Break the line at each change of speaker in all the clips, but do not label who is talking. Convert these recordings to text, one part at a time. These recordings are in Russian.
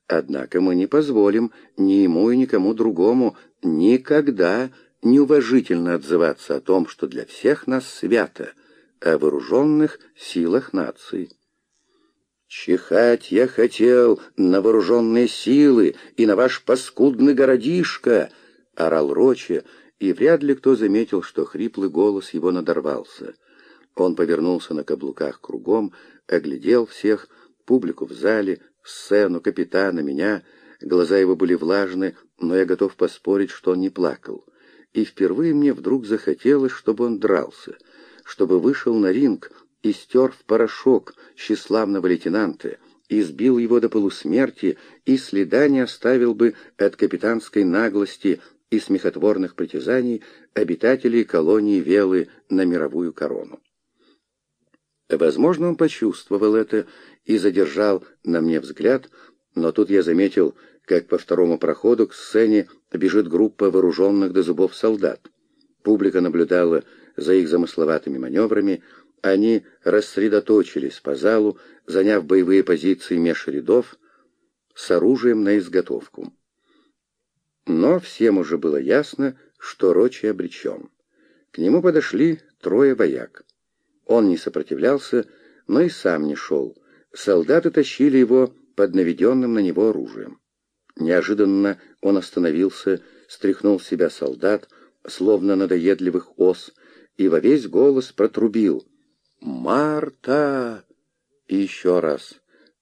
Однако мы не позволим ни ему и никому другому никогда неуважительно отзываться о том, что для всех нас свято, о вооруженных силах нации. «Чихать я хотел на вооруженные силы и на ваш паскудный городишко!» — орал Рочи, и вряд ли кто заметил, что хриплый голос его надорвался. Он повернулся на каблуках кругом, оглядел всех, публику в зале, сцену, капитана, меня. Глаза его были влажны, но я готов поспорить, что он не плакал. И впервые мне вдруг захотелось, чтобы он дрался, чтобы вышел на ринг и стер в порошок тщеславного лейтенанта, избил его до полусмерти и следа не оставил бы от капитанской наглости и смехотворных притязаний обитателей колонии Велы на мировую корону. Возможно, он почувствовал это и задержал на мне взгляд, но тут я заметил, как по второму проходу к сцене бежит группа вооруженных до зубов солдат. Публика наблюдала за их замысловатыми маневрами, они рассредоточились по залу, заняв боевые позиции меж рядов с оружием на изготовку. Но всем уже было ясно, что Рочи обречен. К нему подошли 3 вояк. Он не сопротивлялся, но и сам не шел. Солдаты тащили его под наведенным на него оружием. Неожиданно он остановился, стряхнул с себя солдат, словно надоедливых ос, и во весь голос протрубил: «Марта!» И еще раз: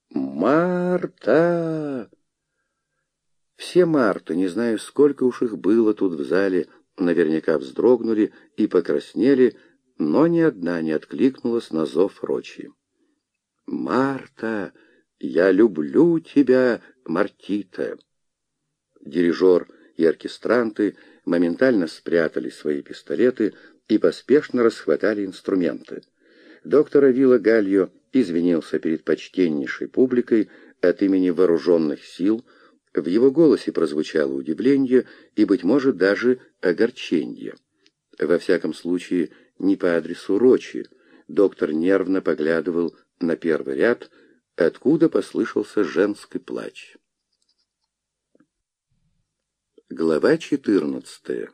«Марта!» Все Марты, не знаю, сколько уж их было тут в зале, наверняка вздрогнули и покраснели, но ни одна не откликнулась на зов Рочи. «Марта, я люблю тебя, Мартита!» Дирижер и оркестранты моментально спрятали свои пистолеты и поспешно расхватали инструменты. Доктор Авила Гальо извинился перед почтеннейшей публикой от имени вооруженных сил. В его голосе прозвучало удивление и, быть может, даже огорчение. Во всяком случае, не по адресу Рочи. Доктор нервно поглядывал на первый ряд, откуда послышался женский плач. Глава 14.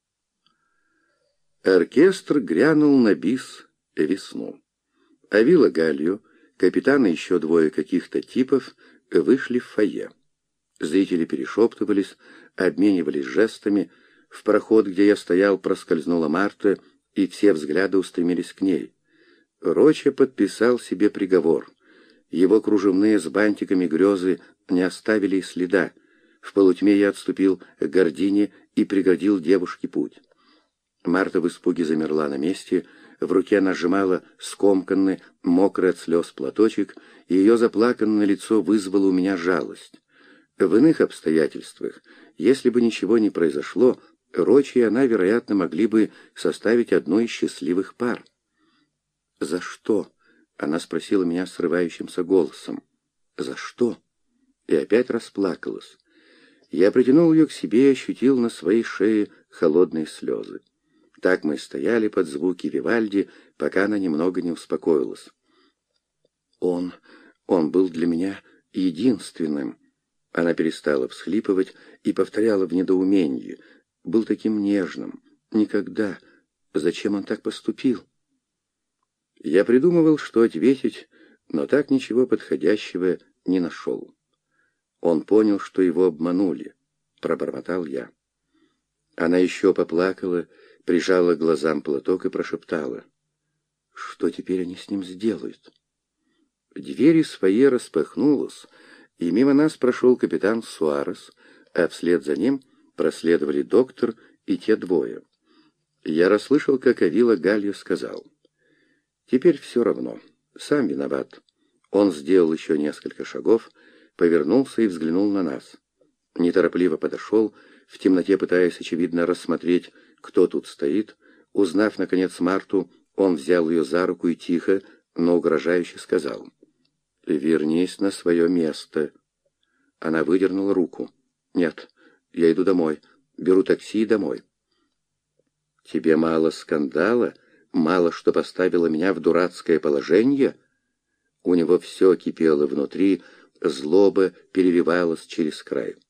Оркестр грянул на бис весну. Авила Гальо, капитан и еще 2 каких-то типов вышли в фойе. Зрители перешептывались, обменивались жестами. В проход, где я стоял, проскользнула Марта, и все взгляды устремились к ней. Рочи подписал себе приговор. Его кружевные с бантиками грезы не оставили и следа. В полутьме я отступил к гордине и преградил девушке путь. Марта в испуге замерла на месте, в руке она сжимала скомканный, мокрый от слез платочек, и ее заплаканное лицо вызвало у меня жалость. В иных обстоятельствах, если бы ничего не произошло, Рочи и она, вероятно, могли бы составить одну из счастливых пар. «За что?» — она спросила меня срывающимся голосом. «За что?» И опять расплакалась. Я притянул ее к себе и ощутил на своей шее холодные слезы. Так мы стояли под звуки Вивальди, пока она немного не успокоилась. Он был для меня единственным. Она перестала всхлипывать и повторяла в недоумении. Был таким нежным. Никогда. Зачем он так поступил? Я придумывал, что ответить, но так ничего подходящего не нашел. Он понял, что его обманули. Пробормотал я. Она еще поплакала, прижала к глазам платок и прошептала: «Что теперь они с ним сделают?» Дверь из фойе распахнулась, и мимо нас прошел капитан Суарес, а вслед за ним проследовали доктор и те 2. Я расслышал, как Авила Гальо сказал: «Теперь все равно. Сам виноват». Он сделал еще несколько шагов, повернулся и взглянул на нас. Неторопливо подошел, в темноте пытаясь, очевидно, рассмотреть, кто тут стоит. Узнав, наконец, Марту, он взял ее за руку и тихо, но угрожающе сказал: «Вернись на свое место». Она выдернула руку. «Нет, я иду домой. Беру такси и домой». «Тебе мало скандала? Мало, что поставило меня в дурацкое положение?» У него все кипело внутри, Злоба переливалась через край.